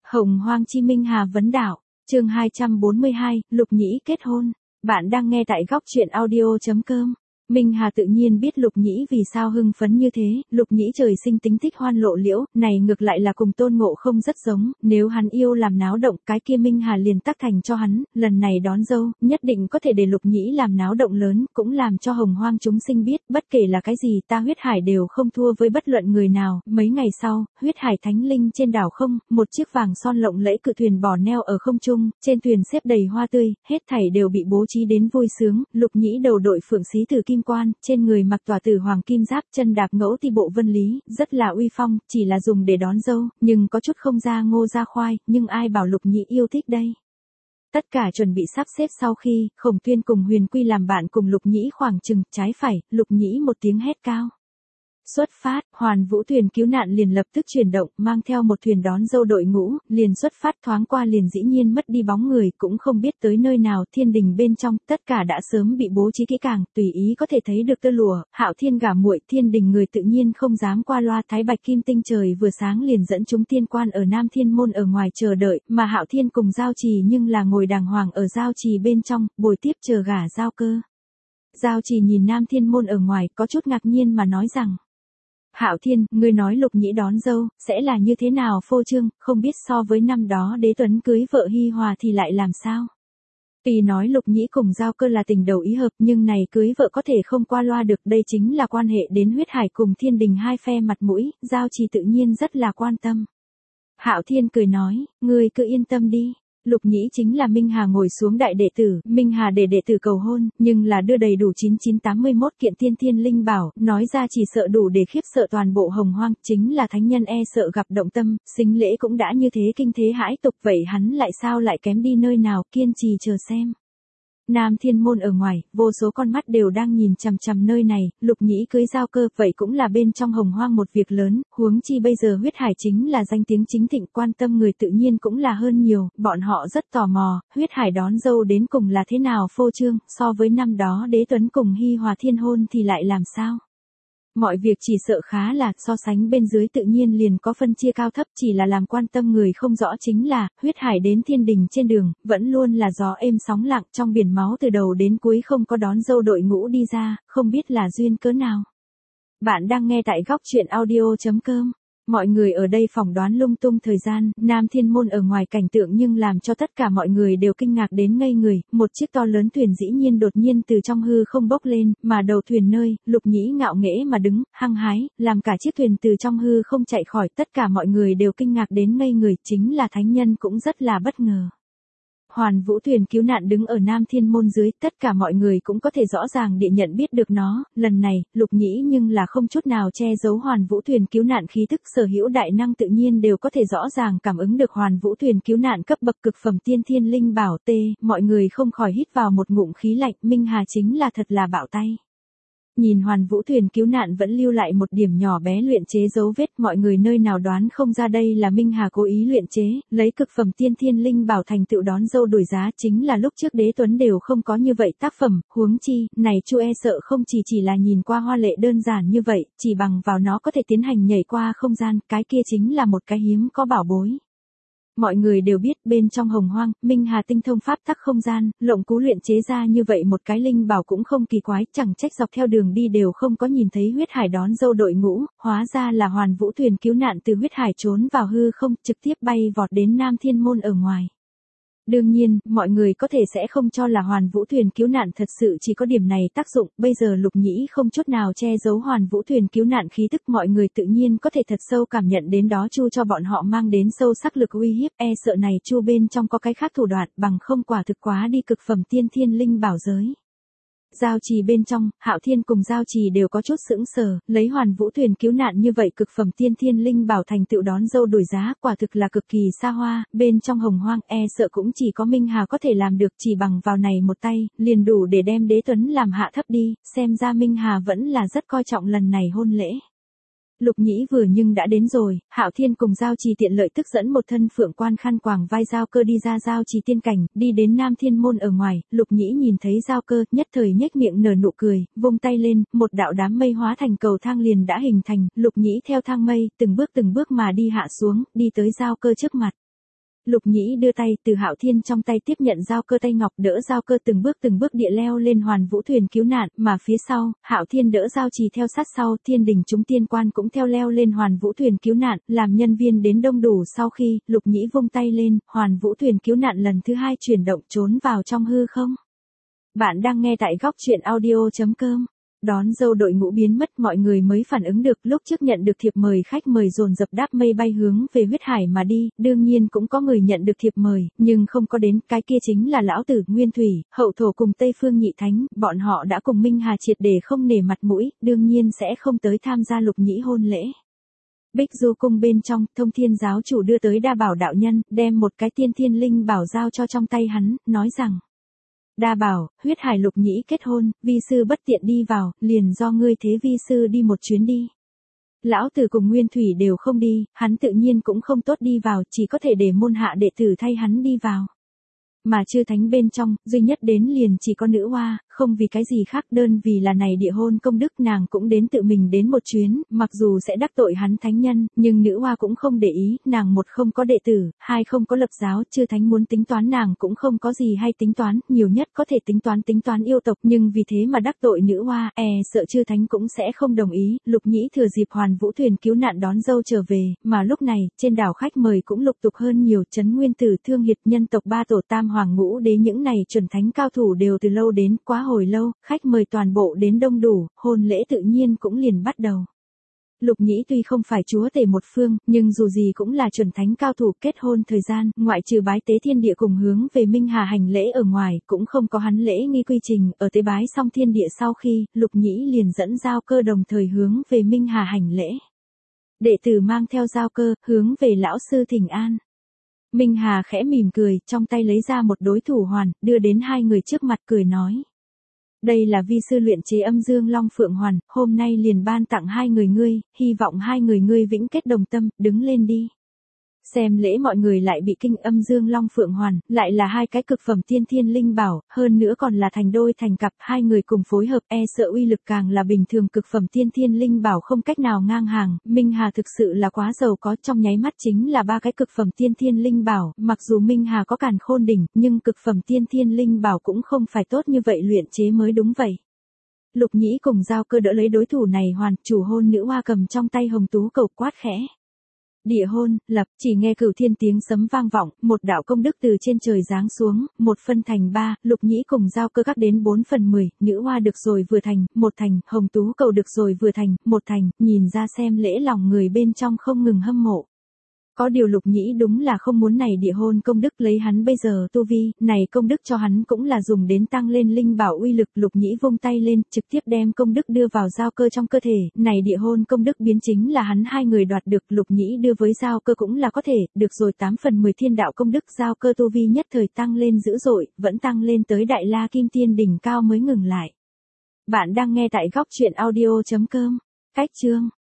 Hồng Hoang Chi Minh Hà vấn đảo, chương 242, Lục Nhĩ kết hôn. Bạn đang nghe tại góc truyện audio.com. Minh Hà tự nhiên biết Lục Nhĩ vì sao hưng phấn như thế, Lục Nhĩ trời sinh tính thích hoan lộ liễu, này ngược lại là cùng Tôn Ngộ Không rất giống, nếu hắn yêu làm náo động cái kia Minh Hà liền tác thành cho hắn, lần này đón dâu, nhất định có thể để Lục Nhĩ làm náo động lớn, cũng làm cho hồng hoang chúng sinh biết, bất kể là cái gì ta huyết hải đều không thua với bất luận người nào. Mấy ngày sau, huyết hải thánh linh trên đảo không, một chiếc vàng son lộng lẫy cự thuyền bò neo ở không trung, trên thuyền xếp đầy hoa tươi, hết thảy đều bị bố trí đến vui sướng, Lục Nhĩ đầu đội phượng xí tử kim quan, trên người mặc tỏa tử hoàng kim giáp, chân đạp ngẫu ti bộ vân lý, rất là uy phong, chỉ là dùng để đón dâu, nhưng có chút không ra ngô ra khoai, nhưng ai bảo Lục Nhĩ yêu thích đây. Tất cả chuẩn bị sắp xếp sau khi, Khổng Tuyên cùng Huyền Quy làm bạn cùng Lục Nhĩ khoảng chừng, trái phải, Lục Nhĩ một tiếng hét cao. Xuất phát, Hoàn Vũ thuyền cứu nạn liền lập tức chuyển động, mang theo một thuyền đón dâu đội ngũ, liền xuất phát thoáng qua liền dĩ nhiên mất đi bóng người, cũng không biết tới nơi nào, thiên đình bên trong, tất cả đã sớm bị bố trí kỹ càng, tùy ý có thể thấy được tơ lụa, Hạo Thiên gả muội, thiên đình người tự nhiên không dám qua loa, Thái Bạch Kim Tinh trời vừa sáng liền dẫn chúng tiên quan ở Nam Thiên môn ở ngoài chờ đợi, mà Hạo Thiên cùng Giao Trì nhưng là ngồi đàng hoàng ở Giao Trì bên trong, bồi tiếp chờ gả Giao Cơ. Giao Trì nhìn Nam Thiên môn ở ngoài, có chút ngạc nhiên mà nói rằng: Hạo Thiên, ngươi nói Lục Nhĩ đón dâu, sẽ là như thế nào phô trương, không biết so với năm đó Đế Tuấn cưới vợ Hi Hòa thì lại làm sao? Tuy nói Lục Nhĩ cùng Giao Cơ là tình đầu ý hợp, nhưng này cưới vợ có thể không qua loa được, đây chính là quan hệ đến huyết hải cùng thiên đình hai phe mặt mũi, Giao Trì tự nhiên rất là quan tâm. Hạo Thiên cười nói, ngươi cứ yên tâm đi. Lục Nhĩ chính là Minh Hà ngồi xuống đại đệ tử, Minh Hà để đệ tử cầu hôn, nhưng là đưa đầy đủ 9981 kiện tiên thiên linh bảo, nói ra chỉ sợ đủ để khiếp sợ toàn bộ hồng hoang, chính là thánh nhân e sợ gặp động tâm, sính lễ cũng đã như thế kinh thế hãi tục, vậy hắn lại sao lại kém đi nơi nào, kiên trì chờ xem. Nam Thiên môn ở ngoài, vô số con mắt đều đang nhìn chằm chằm nơi này, Lục Nhĩ cưới Giao Cơ, vậy cũng là bên trong hồng hoang một việc lớn, huống chi bây giờ huyết hải chính là danh tiếng chính thịnh, quan tâm người tự nhiên cũng là hơn nhiều, bọn họ rất tò mò, huyết hải đón dâu đến cùng là thế nào phô trương, so với năm đó Đế Tuấn cùng Hi Hòa thiên hôn thì lại làm sao? Mọi việc chỉ sợ khá là, so sánh bên dưới tự nhiên liền có phân chia cao thấp, chỉ là làm quan tâm người không rõ chính là, huyết hải đến thiên đình trên đường, vẫn luôn là gió êm sóng lặng, trong biển máu từ đầu đến cuối không có đón dâu đội ngũ đi ra, không biết là duyên cớ nào. Bạn đang nghe tại góc truyện audio.com. Mọi người ở đây phỏng đoán lung tung thời gian, Nam Thiên môn ở ngoài cảnh tượng nhưng làm cho tất cả mọi người đều kinh ngạc đến ngây người, một chiếc to lớn thuyền dĩ nhiên đột nhiên từ trong hư không bốc lên, mà đầu thuyền nơi, Lục Nhĩ ngạo nghễ mà đứng, hăng hái, làm cả chiếc thuyền từ trong hư không chạy khỏi, tất cả mọi người đều kinh ngạc đến ngây người, chính là thánh nhân cũng rất là bất ngờ. Hoàn Vũ thuyền cứu nạn đứng ở Nam Thiên môn dưới, tất cả mọi người cũng có thể rõ ràng địa nhận biết được nó, lần này, Lục Nhĩ nhưng là không chút nào che giấu Hoàn Vũ thuyền cứu nạn khí thức, sở hữu đại năng tự nhiên đều có thể rõ ràng cảm ứng được Hoàn Vũ thuyền cứu nạn cấp bậc cực phẩm tiên thiên linh bảo tê, mọi người không khỏi hít vào một ngụm khí lạnh, Minh Hà chính là thật là bạo tay. Nhìn Hoàn Vũ thuyền cứu nạn vẫn lưu lại một điểm nhỏ bé luyện chế dấu vết, mọi người nơi nào đoán không ra đây là Minh Hà cố ý luyện chế, lấy cực phẩm tiên thiên linh bảo thành tựu đón dâu đổi giá, chính là lúc trước Đế Tuấn đều không có như vậy tác phẩm, huống chi, này Chu e sợ không chỉ là nhìn qua hoa lệ đơn giản như vậy, chỉ bằng vào nó có thể tiến hành nhảy qua không gian, cái kia chính là một cái hiếm có bảo bối. Mọi người đều biết bên trong hồng hoang, Minh Hà tinh thông pháp tắc không gian, lộng cú luyện chế ra như vậy một cái linh bảo cũng không kỳ quái, chẳng trách dọc theo đường đi đều không có nhìn thấy huyết hải đón dâu đội ngũ, hóa ra là Hoàn Vũ thuyền cứu nạn từ huyết hải trốn vào hư không, trực tiếp bay vọt đến Nam Thiên môn ở ngoài. Đương nhiên, mọi người có thể sẽ không cho là Hoàn Vũ thuyền cứu nạn thật sự chỉ có điểm này tác dụng, bây giờ Lục Nhĩ không chút nào che giấu Hoàn Vũ thuyền cứu nạn khí tức, mọi người tự nhiên có thể thật sâu cảm nhận đến đó Chu cho bọn họ mang đến sâu sắc lực uy hiếp, e sợ này Chu bên trong có cái khác thủ đoạn, bằng không quả thực quá đi cực phẩm tiên thiên linh bảo giới. Giao Trì bên trong, Hạo Thiên cùng Giao Trì đều có chút sững sờ, lấy Hoàn Vũ thuyền cứu nạn như vậy cực phẩm tiên thiên linh bảo thành tựu đón dâu đổi giá, quả thực là cực kỳ xa hoa, bên trong hồng hoang e sợ cũng chỉ có Minh Hà có thể làm được, chỉ bằng vào này một tay, liền đủ để đem Đế Tuấn làm hạ thấp đi, xem ra Minh Hà vẫn là rất coi trọng lần này hôn lễ. Lục Nhĩ vừa nhưng đã đến rồi, Hạo Thiên cùng Giao Trì tiện lợi tức dẫn một thân phượng quan khăn quàng vai Giao Cơ đi ra Giao Trì tiên cảnh, đi đến Nam Thiên môn ở ngoài, Lục Nhĩ nhìn thấy Giao Cơ, nhất thời nhếch miệng nở nụ cười, vung tay lên, một đạo đám mây hóa thành cầu thang liền đã hình thành, Lục Nhĩ theo thang mây, từng bước mà đi hạ xuống, đi tới Giao Cơ trước mặt. Lục Nhĩ đưa tay từ Hạo Thiên trong tay tiếp nhận dao cơ tay ngọc, đỡ dao cơ từng bước địa leo lên Hoàn Vũ thuyền cứu nạn, mà phía sau, Hạo Thiên đỡ dao trì theo sát sau, thiên đình chúng tiên quan cũng theo leo lên Hoàn Vũ thuyền cứu nạn, làm nhân viên đến đông đủ sau khi, Lục Nhĩ vung tay lên, Hoàn Vũ thuyền cứu nạn lần thứ 2 chuyển động trốn vào trong hư không. Bạn đang nghe tại góc truyện audio.com. Đón dâu đội ngũ biến mất, mọi người mới phản ứng được, lúc trước nhận được thiệp mời khách mời dồn dập đáp mây bay hướng về huyết hải mà đi, đương nhiên cũng có người nhận được thiệp mời, nhưng không có đến, cái kia chính là lão tử, Nguyên Thủy, Hậu Thổ cùng Tây Phương Nhị Thánh, bọn họ đã cùng Minh Hà triệt để không nể mặt mũi, đương nhiên sẽ không tới tham gia Lục Nhĩ hôn lễ. Bích Du cung bên trong, Thông Thiên giáo chủ đưa tới Đa Bảo đạo nhân, đem một cái tiên thiên linh bảo giao cho trong tay hắn, nói rằng: Đa Bảo, huyết hải Lục Nhĩ kết hôn, vi sư bất tiện đi vào, liền do ngươi thế vi sư đi một chuyến đi. Lão tử cùng Nguyên Thủy đều không đi, hắn tự nhiên cũng không tốt đi vào, chỉ có thể để môn hạ đệ tử thay hắn đi vào. Mà chư thánh bên trong, duy nhất đến liền chỉ có nữ hoa, không vì cái gì khác, đơn vì là này địa hôn công đức, nàng cũng đến tự mình đến một chuyến, mặc dù sẽ đắc tội hắn thánh nhân, nhưng nữ hoa cũng không để ý, nàng một không có đệ tử, hai không có lập giáo, chư thánh muốn tính toán nàng cũng không có gì hay tính toán, nhiều nhất có thể tính toán yêu tộc, nhưng vì thế mà đắc tội nữ hoa, sợ chư thánh cũng sẽ không đồng ý. Lục Nhĩ thừa dịp Hoàn Vũ thuyền cứu nạn đón dâu trở về, mà lúc này, trên đảo khách mời cũng lục tục hơn nhiều, Trấn Nguyên Tử, Thương Hiệt, nhân tộc ba tổ Tam Hoàng Ngũ Đế, những này chuẩn thánh cao thủ đều từ lâu đến, quá hồi lâu, khách mời toàn bộ đến đông đủ, hôn lễ tự nhiên cũng liền bắt đầu. Lục Nhĩ tuy không phải chúa tể một phương, nhưng dù gì cũng là chuẩn thánh cao thủ, kết hôn thời gian, ngoại trừ bái tế thiên địa cùng hướng về Minh Hà hành lễ ở ngoài, cũng không có hắn lễ nghi quy trình, ở tế bái xong thiên địa sau khi, Lục Nhĩ liền dẫn giao cơ đồng thời hướng về Minh Hà hành lễ. Đệ tử mang theo giao cơ, hướng về lão sư thỉnh an. Minh Hà khẽ mỉm cười, trong tay lấy ra một đối thủ hoàn, đưa đến hai người trước mặt cười nói: Đây là vi sư luyện chế Âm Dương Long Phượng Hoàn, hôm nay liền ban tặng hai người ngươi, hy vọng hai người ngươi vĩnh kết đồng tâm, đứng lên đi. Xem lễ mọi người lại bị kinh, Âm Dương Long Phượng Hoàn, lại là hai cái cực phẩm tiên thiên linh bảo, hơn nữa còn là thành đôi thành cặp, hai người cùng phối hợp, sợ uy lực càng là bình thường cực phẩm tiên thiên linh bảo không cách nào ngang hàng. Minh Hà thực sự là quá giàu có, trong nháy mắt chính là ba cái cực phẩm tiên thiên linh bảo, mặc dù Minh Hà có Càn Khôn đỉnh, nhưng cực phẩm tiên thiên linh bảo cũng không phải tốt như vậy luyện chế mới đúng vậy. Lục Nhĩ cùng giao cơ đỡ lấy đối thủ này hoàn, chủ hôn nữ hoa cầm trong tay hồng tú cầu quát khẽ: Địa hôn, lập, chỉ nghe cửu thiên tiếng sấm vang vọng, một đạo công đức từ trên trời giáng xuống, một phân thành ba, Lục Nhĩ cùng giao cơ các đến 4/10, nữ hoa được rồi vừa thành, một thành, hồng tú cầu được rồi vừa thành, một thành, nhìn ra xem lễ lòng người bên trong không ngừng hâm mộ. Có điều Lục Nhĩ đúng là không muốn này địa hôn công đức, lấy hắn bây giờ tu vi, này công đức cho hắn cũng là dùng đến tăng lên linh bảo uy lực. Lục Nhĩ vung tay lên, trực tiếp đem công đức đưa vào giao cơ trong cơ thể, này địa hôn công đức biến chính là hắn hai người đoạt được. Lục Nhĩ đưa với giao cơ cũng là có thể, được rồi 8/10 thiên đạo công đức, giao cơ tu vi nhất thời tăng lên dữ dội, vẫn tăng lên tới Đại La Kim Tiên đỉnh cao mới ngừng lại. Bạn đang nghe tại góc truyện audio.com. Cách chương